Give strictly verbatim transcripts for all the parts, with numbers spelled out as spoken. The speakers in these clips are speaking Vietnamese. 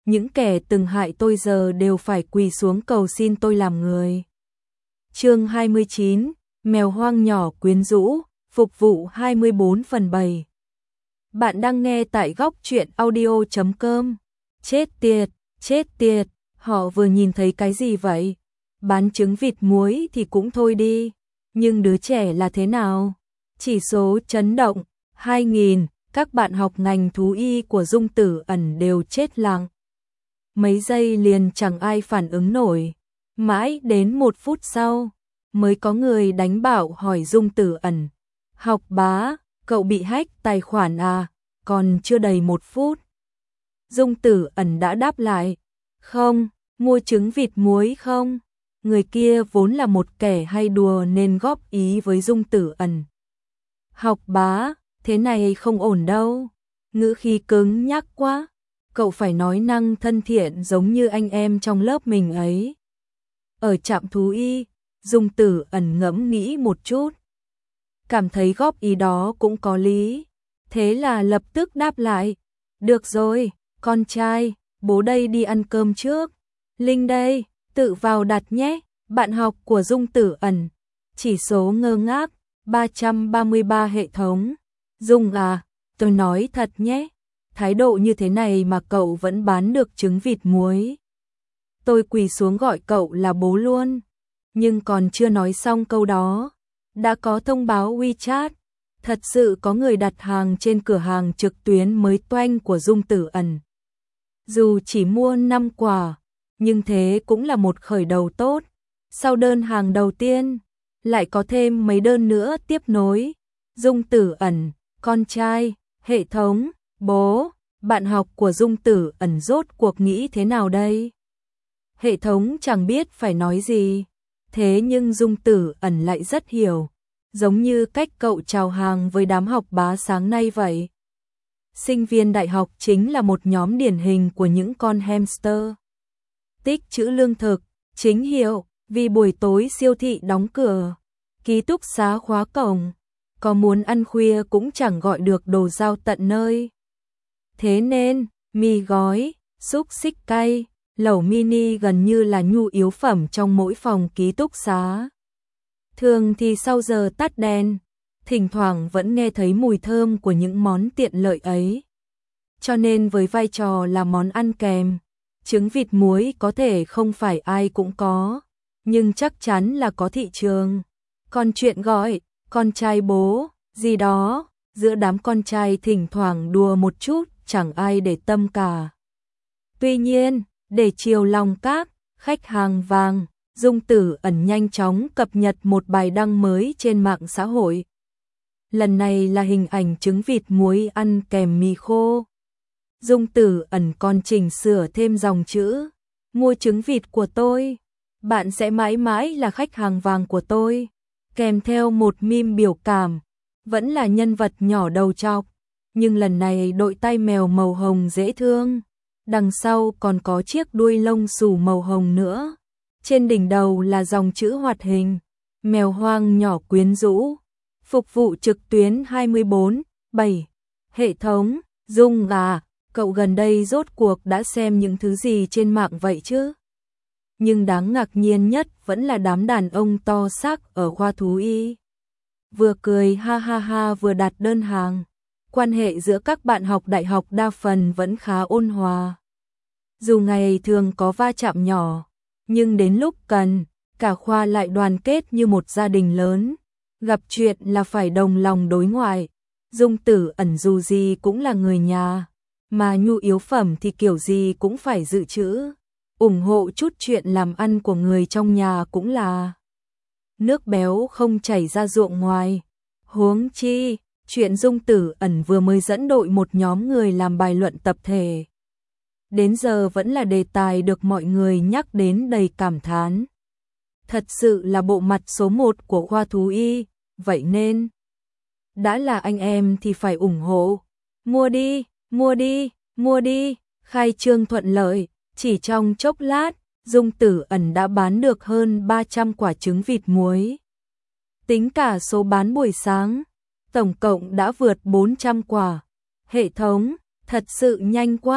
những kẻ từng hại tôi giờ đều phải quỳ xuống cầu xin tôi làm người. Chương hai mươi chín, mèo hoang nhỏ quyến rũ, phục vụ hai mươi bốn phần bảy. Bạn đang nghe tại góc truyện audio chấm com. Chết tiệt, chết tiệt, họ vừa nhìn thấy cái gì vậy? Bán trứng vịt muối thì cũng thôi đi, nhưng đứa trẻ là thế nào? Chỉ số chấn động hai nghìn, các bạn học ngành thú y của Dung Tử Ẩn đều chết lặng. Mấy giây liền chẳng ai phản ứng nổi, mãi đến một phút sau mới có người đánh bảo hỏi Dung Tử Ẩn: "Học bá, cậu bị hack tài khoản à?" Còn chưa đầy một phút, Dung Tử Ẩn đã đáp lại: "Không, mua trứng vịt muối không?" Người kia vốn là một kẻ hay đùa nên góp ý với Dung Tử Ẩn: "Học bá, thế này không ổn đâu." Ngữ khí cứng nhắc quá, cậu phải nói năng thân thiện giống như anh em trong lớp mình ấy. Ở trạm thú y, Dung Tử Ẩn ngẫm nghĩ một chút, cảm thấy góp ý đó cũng có lý, thế là lập tức đáp lại: "Được rồi, con trai, bố đây đi ăn cơm trước. Linh đây, tự vào đặt nhé." Bạn học của Dung Tử Ẩn, chỉ số ngơ ngác ba trăm ba mươi ba hệ thống. "Dung à, tôi nói thật nhé, thái độ như thế này mà cậu vẫn bán được trứng vịt muối. Tôi quỳ xuống gọi cậu là bố luôn." Nhưng còn chưa nói xong câu đó, đã có thông báo WeChat. Thật sự có người đặt hàng trên cửa hàng trực tuyến mới toanh của Dung Tử Ẩn. Dù chỉ mua năm quả, nhưng thế cũng là một khởi đầu tốt. Sau đơn hàng đầu tiên, lại có thêm mấy đơn nữa tiếp nối. Dung Tử Ẩn, con trai, hệ thống, bố, bạn học của Dung Tử Ẩn rốt cuộc nghĩ thế nào đây? Hệ thống chẳng biết phải nói gì, thế nhưng Dung Tử Ẩn lại rất hiểu, giống như cách cậu chào hàng với đám học bá sáng nay vậy. Sinh viên đại học chính là một nhóm điển hình của những con hamster. Tích trữ lương thực, chính hiệu, vì buổi tối siêu thị đóng cửa, ký túc xá khóa cổng, có muốn ăn khuya cũng chẳng gọi được đồ giao tận nơi. Thế nên, mì gói, xúc xích cay, lẩu mini gần như là nhu yếu phẩm trong mỗi phòng ký túc xá. Thường thì sau giờ tắt đèn, thỉnh thoảng vẫn nghe thấy mùi thơm của những món tiện lợi ấy. Cho nên với vai trò là món ăn kèm, trứng vịt muối có thể không phải ai cũng có, nhưng chắc chắn là có thị trường. Còn chuyện gọi con trai bố gì đó, giữa đám con trai thỉnh thoảng đùa một chút chẳng ai để tâm cả. Tuy nhiên, để chiều lòng các khách hàng vàng, Dung Tử Ẩn nhanh chóng cập nhật một bài đăng mới trên mạng xã hội. Lần này là hình ảnh trứng vịt muối ăn kèm mì khô. Dung Tử Ẩn còn chỉnh sửa thêm dòng chữ: "Mua trứng vịt của tôi, bạn sẽ mãi mãi là khách hàng vàng của tôi", kèm theo một meme biểu cảm, vẫn là nhân vật nhỏ đầu trọc, nhưng lần này đội tai mèo màu hồng dễ thương, đằng sau còn có chiếc đuôi lông xù màu hồng nữa. Trên đỉnh đầu là dòng chữ hoạt hình: "Mèo hoang nhỏ quyến rũ, phục vụ trực tuyến hai mươi bốn bảy." Hệ thống, Dung à, cậu gần đây rốt cuộc đã xem những thứ gì trên mạng vậy chứ? Nhưng đáng ngạc nhiên nhất vẫn là đám đàn ông to xác ở khoa thú y. Vừa cười ha ha ha vừa đặt đơn hàng. Quan hệ giữa các bạn học đại học đa phần vẫn khá ôn hòa. Dù ngày thường có va chạm nhỏ, nhưng đến lúc cần, cả khoa lại đoàn kết như một gia đình lớn. Gặp chuyện là phải đồng lòng đối ngoại. Dung Tử Ẩn dù gì cũng là người nhà, mà nhu yếu phẩm thì kiểu gì cũng phải dự trữ. Ủng hộ chút chuyện làm ăn của người trong nhà cũng là nước béo không chảy ra ruộng ngoài. Huống chi, chuyện Dung Tử Ẩn vừa mới dẫn đội một nhóm người làm bài luận tập thể, đến giờ vẫn là đề tài được mọi người nhắc đến đầy cảm thán. Thật sự là bộ mặt số một của khoa thú y, vậy nên đã là anh em thì phải ủng hộ. Mua đi, mua đi, mua đi. Khai trương thuận lợi, chỉ trong chốc lát, Dung Tử Ẩn đã bán được hơn ba trăm quả trứng vịt muối. Tính cả số bán buổi sáng, tổng cộng đã vượt bốn trăm quả. Hệ thống, thật sự nhanh quá.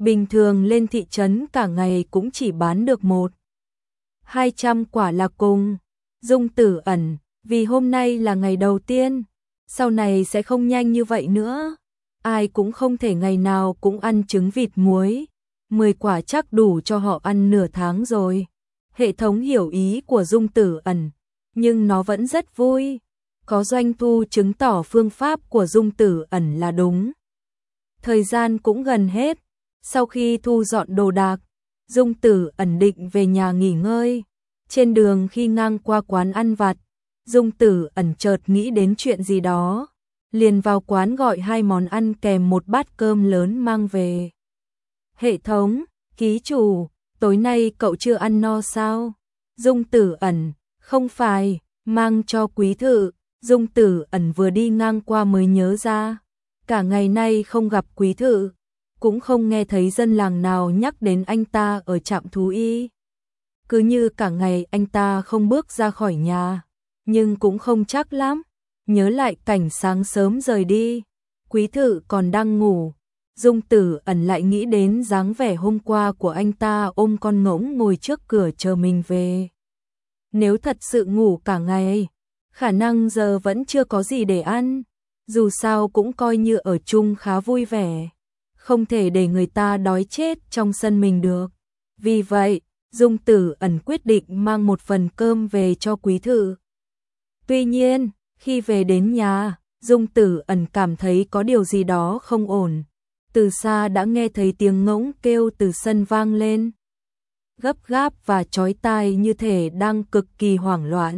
bình thường lên thị trấn cả ngày cũng chỉ bán được một, hai trăm quả là cùng. Dung Tử Ẩn, vì hôm nay là ngày đầu tiên, sau này sẽ không nhanh như vậy nữa. Ai cũng không thể ngày nào cũng ăn trứng vịt muối, mười quả chắc đủ cho họ ăn nửa tháng rồi. Hệ thống hiểu ý của Dung Tử Ẩn, nhưng nó vẫn rất vui. Có doanh thu chứng tỏ phương pháp của Dung Tử Ẩn là đúng. Thời gian cũng gần hết, sau khi thu dọn đồ đạc, Dung Tử Ẩn định về nhà nghỉ ngơi. Trên đường khi ngang qua quán ăn vặt, Dung Tử Ẩn chợt nghĩ đến chuyện gì đó, liền vào quán gọi hai món ăn kèm một bát cơm lớn mang về. Hệ thống, ký chủ, tối nay cậu chưa ăn no sao? Dung Tử Ẩn, không phải, mang cho quý thự. Dung Tử Ẩn vừa đi ngang qua mới nhớ ra, cả ngày nay không gặp quý thự, cũng không nghe thấy dân làng nào nhắc đến anh ta ở trạm thú y. Cứ như cả ngày anh ta không bước ra khỏi nhà, nhưng cũng không chắc lắm. Nhớ lại cảnh sáng sớm rời đi, quý thự còn đang ngủ, Dung Tử Ẩn lại nghĩ đến dáng vẻ hôm qua của anh ta ôm con ngỗng ngồi trước cửa chờ mình về. Nếu thật sự ngủ cả ngày, khả năng giờ vẫn chưa có gì để ăn, dù sao cũng coi như ở chung khá vui vẻ, không thể để người ta đói chết trong sân mình được. Vì vậy, Dung Tử Ẩn quyết định mang một phần cơm về cho quý thự. Tuy nhiên, khi về đến nhà, Dung Tử Ẩn cảm thấy có điều gì đó không ổn. Từ xa đã nghe thấy tiếng ngỗng kêu từ sân vang lên, gấp gáp và chói tai như thể đang cực kỳ hoảng loạn.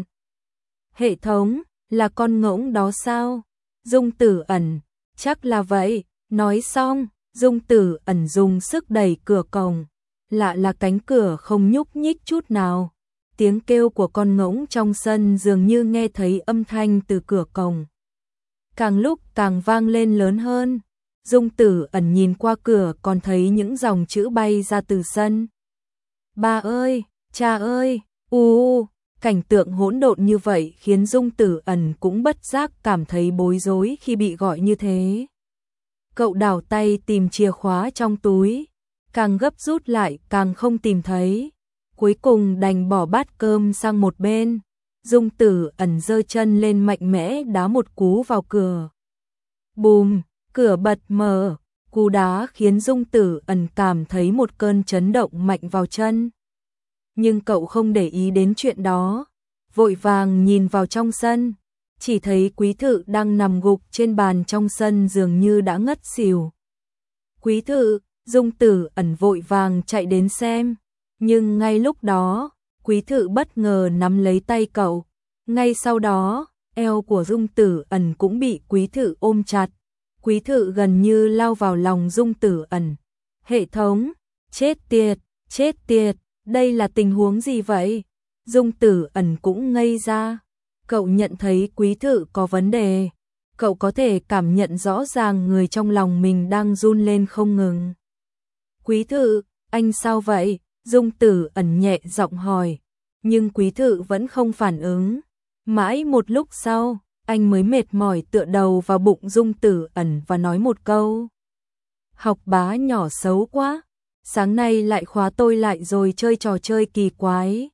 Hệ thống, là con ngỗng đó sao? Dung Tử Ẩn, chắc là vậy. Nói xong, Dung Tử Ẩn dùng sức đẩy cửa cổng. Lạ là cánh cửa không nhúc nhích chút nào. Tiếng kêu của con ngỗng trong sân dường như nghe thấy âm thanh từ cửa cổng. Càng lúc càng vang lên lớn hơn. Dung Tử Ẩn nhìn qua cửa còn thấy những dòng chữ bay ra từ sân. Ba ơi, cha ơi, u u. Cảnh tượng hỗn độn như vậy khiến Dung Tử Ẩn cũng bất giác cảm thấy bối rối khi bị gọi như thế. Cậu đảo tay tìm chìa khóa trong túi, càng gấp rút lại càng không tìm thấy. Cuối cùng đành bỏ bát cơm sang một bên. Dung Tử Ẩn giơ chân lên mạnh mẽ đá một cú vào cửa. Bùm, cửa bật mở, cú đá khiến Dung Tử Ẩn cảm thấy một cơn chấn động mạnh vào chân. Nhưng cậu không để ý đến chuyện đó, vội vàng nhìn vào trong sân, chỉ thấy quý thự đang nằm gục trên bàn trong sân dường như đã ngất xỉu. Quý thự, Dung Tử Ẩn vội vàng chạy đến xem, nhưng ngay lúc đó, quý thự bất ngờ nắm lấy tay cậu. Ngay sau đó, eo của Dung Tử Ẩn cũng bị quý thự ôm chặt. Quý thự gần như lao vào lòng Dung Tử Ẩn. Hệ thống, chết tiệt, chết tiệt. Đây là tình huống gì vậy? Dung Tử Ẩn cũng ngây ra. Cậu nhận thấy quý thự có vấn đề. Cậu có thể cảm nhận rõ ràng người trong lòng mình đang run lên không ngừng. Quý thự, anh sao vậy? Dung Tử Ẩn nhẹ giọng hỏi. Nhưng quý thự vẫn không phản ứng. Mãi một lúc sau, anh mới mệt mỏi tựa đầu vào bụng Dung Tử Ẩn và nói một câu. Học bá nhỏ xấu quá. Sáng nay lại khóa tôi lại rồi chơi trò chơi kỳ quái.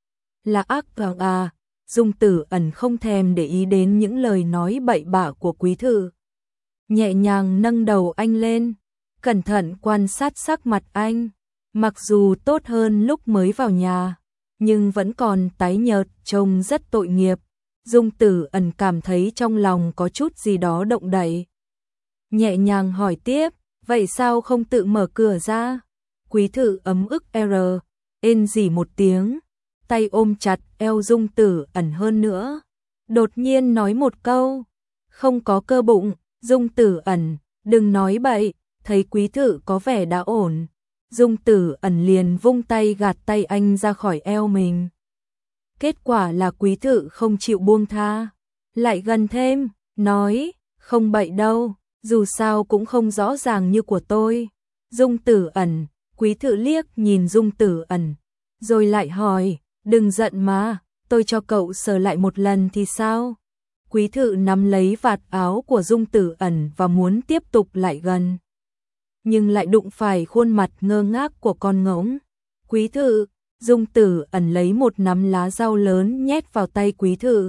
Là ác vàng à, Dung Tử Ẩn không thèm để ý đến những lời nói bậy bạ của quý thự. Nhẹ nhàng nâng đầu anh lên, cẩn thận quan sát sắc mặt anh. Mặc dù tốt hơn lúc mới vào nhà, nhưng vẫn còn tái nhợt, trông rất tội nghiệp. Dung Tử Ẩn cảm thấy trong lòng có chút gì đó động đậy. Nhẹ nhàng hỏi tiếp, vậy sao không tự mở cửa ra? Quý thự ấm ức R, ên rỉ một tiếng, tay ôm chặt eo Dung Tử Ẩn hơn nữa. Đột nhiên nói một câu, không có cơ bụng. Dung Tử Ẩn, đừng nói bậy. Thấy quý thự có vẻ đã ổn, Dung Tử Ẩn liền vung tay gạt tay anh ra khỏi eo mình. Kết quả là quý thự không chịu buông tha, lại gần thêm, nói, không bậy đâu, dù sao cũng không rõ ràng như của tôi. Dung Tử Ẩn, quý thự liếc nhìn Dung Tử Ẩn, rồi lại hỏi, đừng giận mà, tôi cho cậu sờ lại một lần thì sao? Quý thự nắm lấy vạt áo của Dung Tử Ẩn và muốn tiếp tục lại gần. nhưng lại đụng phải khuôn mặt ngơ ngác của con ngỗng. Quý thự, Dung Tử Ẩn lấy một nắm lá rau lớn nhét vào tay quý thự.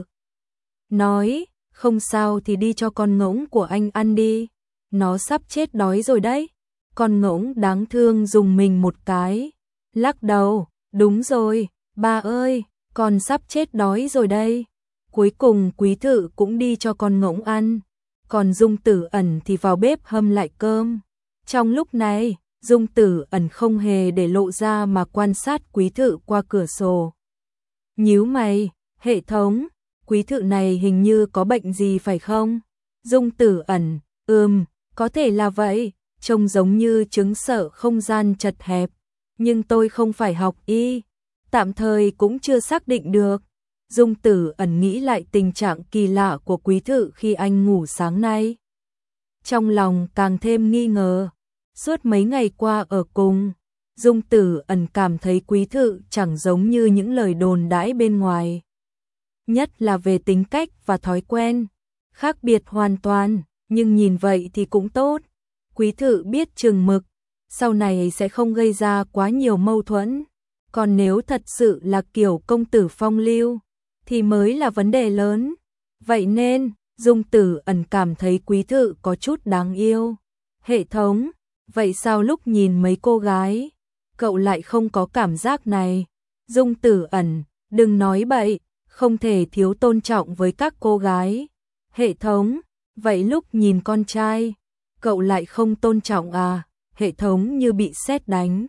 Nói, không sao thì đi cho con ngỗng của anh ăn đi, nó sắp chết đói rồi đấy. Con ngỗng đáng thương dùng mình một cái, lắc đầu, đúng rồi, ba ơi, con sắp chết đói rồi đây. Cuối cùng quý thự cũng đi cho con ngỗng ăn, còn Dung Tử Ẩn thì vào bếp hâm lại cơm. Trong lúc này, Dung Tử Ẩn không hề để lộ ra mà quan sát quý thự qua cửa sổ. Nhíu mày, hệ thống, quý thự này hình như có bệnh gì phải không? Dung Tử Ẩn, ừm, có thể là vậy, trông giống như chứng sợ không gian chật hẹp, nhưng tôi không phải học y, tạm thời cũng chưa xác định được. Dung Tử Ẩn nghĩ lại tình trạng kỳ lạ của quý thự khi anh ngủ sáng nay. Trong lòng càng thêm nghi ngờ, suốt mấy ngày qua ở cùng, Dung Tử Ẩn cảm thấy quý thự chẳng giống như những lời đồn đãi bên ngoài. Nhất là về tính cách và thói quen, khác biệt hoàn toàn, nhưng nhìn vậy thì cũng tốt. Quý thự biết chừng mực, sau này sẽ không gây ra quá nhiều mâu thuẫn. Còn nếu thật sự là kiểu công tử phong lưu, thì mới là vấn đề lớn. Vậy nên, Dung Tử Ẩn cảm thấy quý thự có chút đáng yêu. Hệ thống, vậy sao lúc nhìn mấy cô gái, cậu lại không có cảm giác này? Dung Tử Ẩn, đừng nói bậy, không thể thiếu tôn trọng với các cô gái. Hệ thống, vậy lúc nhìn con trai, cậu lại không tôn trọng à? Hệ thống như bị sét đánh,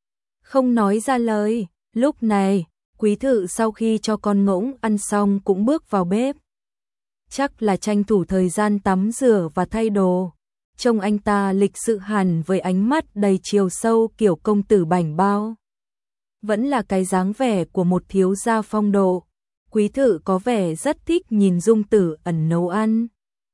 không nói ra lời. Lúc này, quý thự sau khi cho con ngỗng ăn xong cũng bước vào bếp. Chắc là tranh thủ thời gian tắm rửa và thay đồ. Trông anh ta lịch sự hẳn với ánh mắt đầy chiều sâu kiểu công tử bảnh bao. Vẫn là cái dáng vẻ của một thiếu gia phong độ. Quý thự có vẻ rất thích nhìn Dung Tử Ẩn nấu ăn.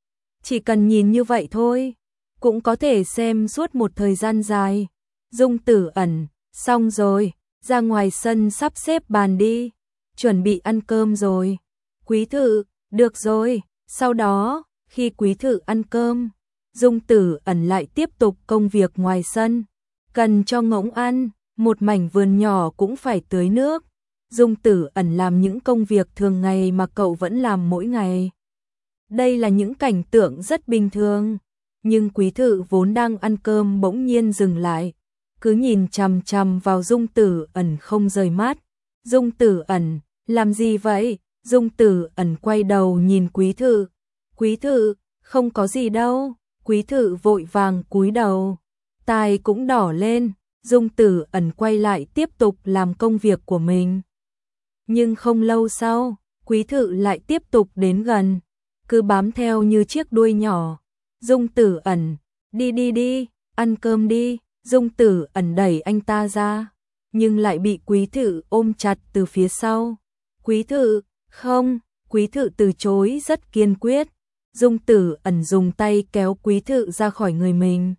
Chỉ cần nhìn như vậy thôi, cũng có thể xem suốt một thời gian dài. Dung Tử Ẩn, xong rồi, ra ngoài sân sắp xếp bàn đi, chuẩn bị ăn cơm rồi. Quý thự, được rồi. Sau đó, khi quý thự ăn cơm, Dung Tử Ẩn lại tiếp tục công việc ngoài sân. Cần cho ngỗng ăn, một mảnh vườn nhỏ cũng phải tưới nước. Dung Tử Ẩn làm những công việc thường ngày mà cậu vẫn làm mỗi ngày. Đây là những cảnh tượng rất bình thường, nhưng quý thự vốn đang ăn cơm bỗng nhiên dừng lại, cứ nhìn chằm chằm vào Dung Tử Ẩn không rời mắt. Dung Tử Ẩn, làm gì vậy? Dung Tử Ẩn quay đầu nhìn quý thự. Quý thự, không có gì đâu. Quý thự vội vàng cúi đầu, tai cũng đỏ lên. Dung Tử Ẩn quay lại tiếp tục làm công việc của mình. Nhưng không lâu sau, quý thự lại tiếp tục đến gần, cứ bám theo như chiếc đuôi nhỏ. Dung Tử Ẩn, đi đi đi, ăn cơm đi. Dung Tử Ẩn đẩy anh ta ra, nhưng lại bị quý thự ôm chặt từ phía sau. Quý thự, không, quý thự từ chối rất kiên quyết. Dung Tử Ẩn dùng tay kéo quý thự ra khỏi người mình.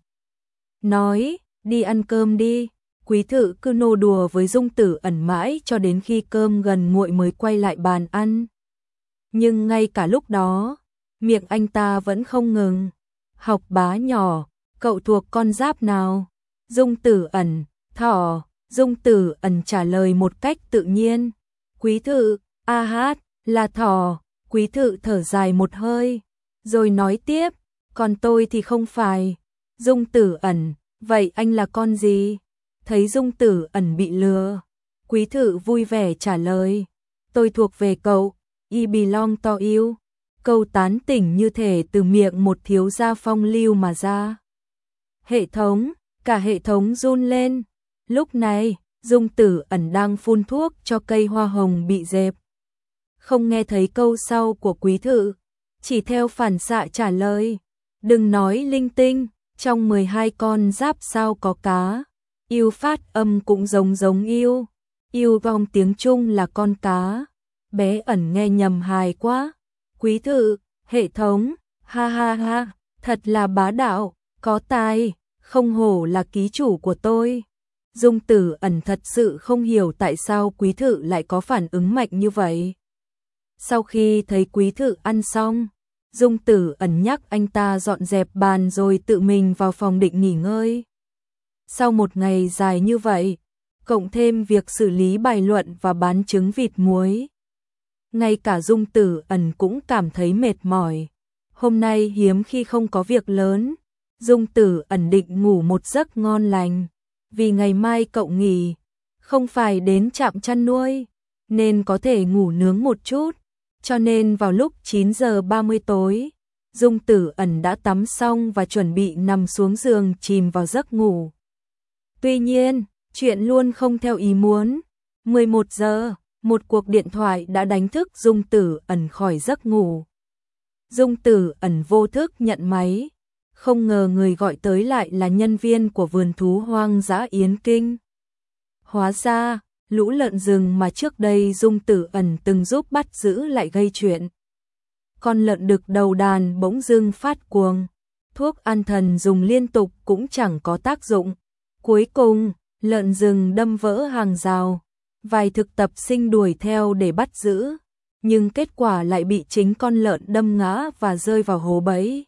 Nói, đi ăn cơm đi. Quý thự cứ nô đùa với Dung Tử Ẩn mãi cho đến khi cơm gần nguội mới quay lại bàn ăn. Nhưng ngay cả lúc đó, miệng anh ta vẫn không ngừng. Học bá nhỏ, cậu thuộc con giáp nào? Dung Tử Ẩn, thỏ. Dung Tử Ẩn trả lời một cách tự nhiên. Quý thự, a hát, là thỏ. Quý thự thở dài một hơi, rồi nói tiếp, còn tôi thì không phải. Dung Tử Ẩn, vậy anh là con gì? Thấy Dung Tử Ẩn bị lừa, quý thự vui vẻ trả lời, tôi thuộc về cậu, I belong to you. Câu tán tỉnh như thể từ miệng một thiếu gia phong lưu mà ra. Hệ thống, cả hệ thống run lên. Lúc này, Dung Tử Ẩn đang phun thuốc cho cây hoa hồng bị dẹp. Không nghe thấy câu sau của quý thự, chỉ theo phản xạ trả lời, đừng nói linh tinh, trong mười hai con giáp sao có cá. Yêu phát âm cũng giống giống yêu. Yêu vong tiếng Trung là con cá. Bé Ẩn nghe nhầm hài quá. Quý thự, hệ thống, ha ha ha, thật là bá đạo, có tài, không hổ là ký chủ của tôi. Dung Tử Ẩn thật sự không hiểu tại sao quý thự lại có phản ứng mạnh như vậy. Sau khi thấy quý thự ăn xong, Dung Tử Ẩn nhắc anh ta dọn dẹp bàn rồi tự mình vào phòng định nghỉ ngơi. Sau một ngày dài như vậy, cộng thêm việc xử lý bài luận và bán trứng vịt muối, ngay cả Dung Tử Ẩn cũng cảm thấy mệt mỏi. Hôm nay hiếm khi không có việc lớn, Dung Tử Ẩn định ngủ một giấc ngon lành, vì ngày mai cậu nghỉ, không phải đến trạm chăn nuôi, nên có thể ngủ nướng một chút, cho nên vào lúc chín giờ ba mươi tối, Dung Tử Ẩn đã tắm xong và chuẩn bị nằm xuống giường chìm vào giấc ngủ. Tuy nhiên, chuyện luôn không theo ý muốn. mười một giờ, một cuộc điện thoại đã đánh thức Dung Tử Ẩn khỏi giấc ngủ. Dung Tử Ẩn vô thức nhận máy, không ngờ người gọi tới lại là nhân viên của vườn thú hoang dã Yến Kinh. Hóa ra, lũ lợn rừng mà trước đây Dung Tử Ẩn từng giúp bắt giữ lại gây chuyện. Con lợn đực đầu đàn bỗng dưng phát cuồng, thuốc an thần dùng liên tục cũng chẳng có tác dụng. Cuối cùng, lợn rừng đâm vỡ hàng rào, vài thực tập sinh đuổi theo để bắt giữ, nhưng kết quả lại bị chính con lợn đâm ngã và rơi vào hố bẫy.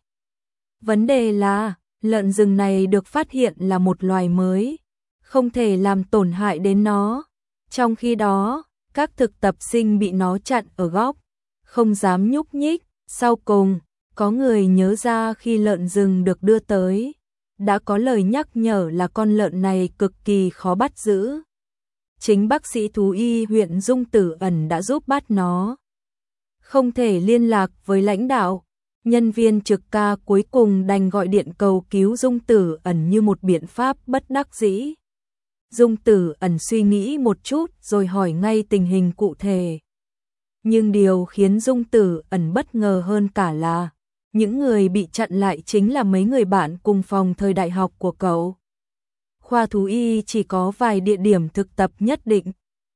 Vấn đề là, lợn rừng này được phát hiện là một loài mới, không thể làm tổn hại đến nó. Trong khi đó, các thực tập sinh bị nó chặn ở góc, không dám nhúc nhích. Sau cùng, có người nhớ ra khi lợn rừng được đưa tới, đã có lời nhắc nhở là con lợn này cực kỳ khó bắt giữ. Chính bác sĩ thú y huyện Dung Tử Ẩn đã giúp bắt nó. Không thể liên lạc với lãnh đạo, nhân viên trực ca cuối cùng đành gọi điện cầu cứu Dung Tử Ẩn như một biện pháp bất đắc dĩ. Dung Tử Ẩn suy nghĩ một chút rồi hỏi ngay tình hình cụ thể. Nhưng điều khiến Dung Tử Ẩn bất ngờ hơn cả là những người bị chặn lại chính là mấy người bạn cùng phòng thời đại học của cậu. Khoa thú y chỉ có vài địa điểm thực tập nhất định,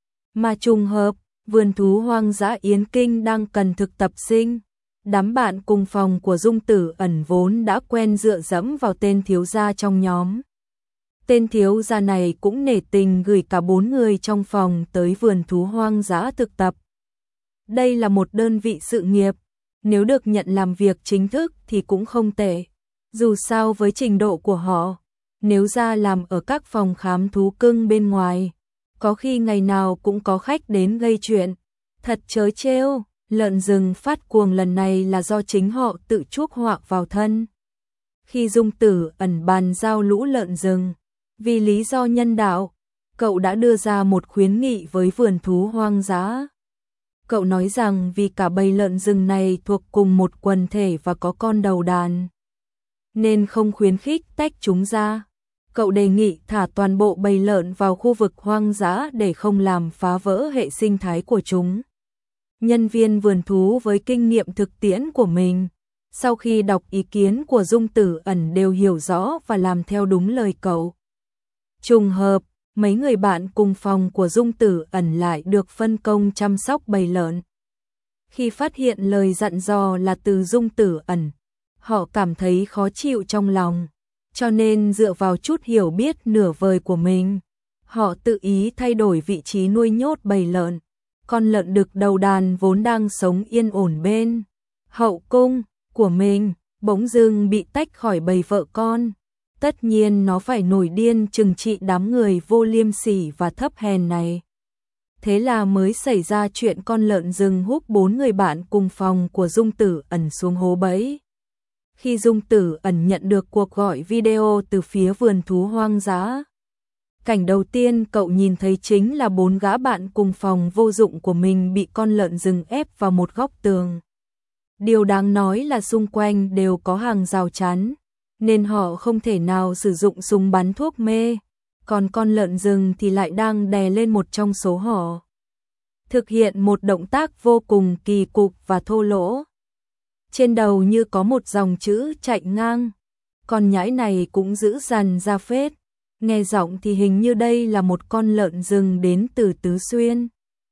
mà trùng hợp, vườn thú hoang dã Yến Kinh đang cần thực tập sinh. Đám bạn cùng phòng của Dung Tử Ẩn vốn đã quen dựa dẫm vào tên thiếu gia trong nhóm. Tên thiếu gia này cũng nể tình gửi cả bốn người trong phòng tới vườn thú hoang dã thực tập. Đây là một đơn vị sự nghiệp, nếu được nhận làm việc chính thức thì cũng không tệ. Dù sao với trình độ của họ, nếu ra làm ở các phòng khám thú cưng bên ngoài, có khi ngày nào cũng có khách đến gây chuyện. Thật trớ trêu, lợn rừng phát cuồng lần này là do chính họ tự chuốc họa vào thân. Khi Dung Tử Ẩn bàn giao lũ lợn rừng, vì lý do nhân đạo, cậu đã đưa ra một khuyến nghị với vườn thú hoang dã. Cậu nói rằng vì cả bầy lợn rừng này thuộc cùng một quần thể và có con đầu đàn, nên không khuyến khích tách chúng ra. Cậu đề nghị thả toàn bộ bầy lợn vào khu vực hoang dã để không làm phá vỡ hệ sinh thái của chúng. Nhân viên vườn thú với kinh nghiệm thực tiễn của mình, sau khi đọc ý kiến của Dung Tử Ẩn đều hiểu rõ và làm theo đúng lời cậu. Trùng hợp, mấy người bạn cùng phòng của Dung Tử Ẩn lại được phân công chăm sóc bầy lợn. Khi phát hiện lời dặn dò là từ Dung Tử Ẩn, họ cảm thấy khó chịu trong lòng, cho nên dựa vào chút hiểu biết nửa vời của mình, họ tự ý thay đổi vị trí nuôi nhốt bầy lợn. Con lợn đực đầu đàn vốn đang sống yên ổn bên hậu cung của mình, bỗng dưng bị tách khỏi bầy vợ con. Tất nhiên nó phải nổi điên trừng trị đám người vô liêm sỉ và thấp hèn này. Thế là mới xảy ra chuyện con lợn rừng húc bốn người bạn cùng phòng của Dung Tử Ẩn xuống hố bẫy. Khi Dung Tử Ẩn nhận được cuộc gọi video từ phía vườn thú hoang dã, cảnh đầu tiên cậu nhìn thấy chính là bốn gã bạn cùng phòng vô dụng của mình bị con lợn rừng ép vào một góc tường. Điều đáng nói là xung quanh đều có hàng rào chắn, nên họ không thể nào sử dụng súng bắn thuốc mê, còn con lợn rừng thì lại đang đè lên một trong số họ. Thực hiện một động tác vô cùng kỳ cục và thô lỗ. Trên đầu như có một dòng chữ chạy ngang, con nhãi này cũng dữ dằn ra phết. Nghe giọng thì hình như đây là một con lợn rừng đến từ Tứ Xuyên.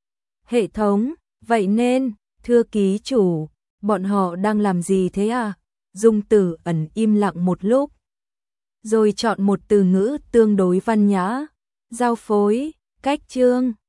Hệ thống, vậy nên, thưa ký chủ, bọn họ đang làm gì thế à? Dung Tử Ẩn im lặng một lúc, rồi chọn một từ ngữ tương đối văn nhã, giao phối, cách chương.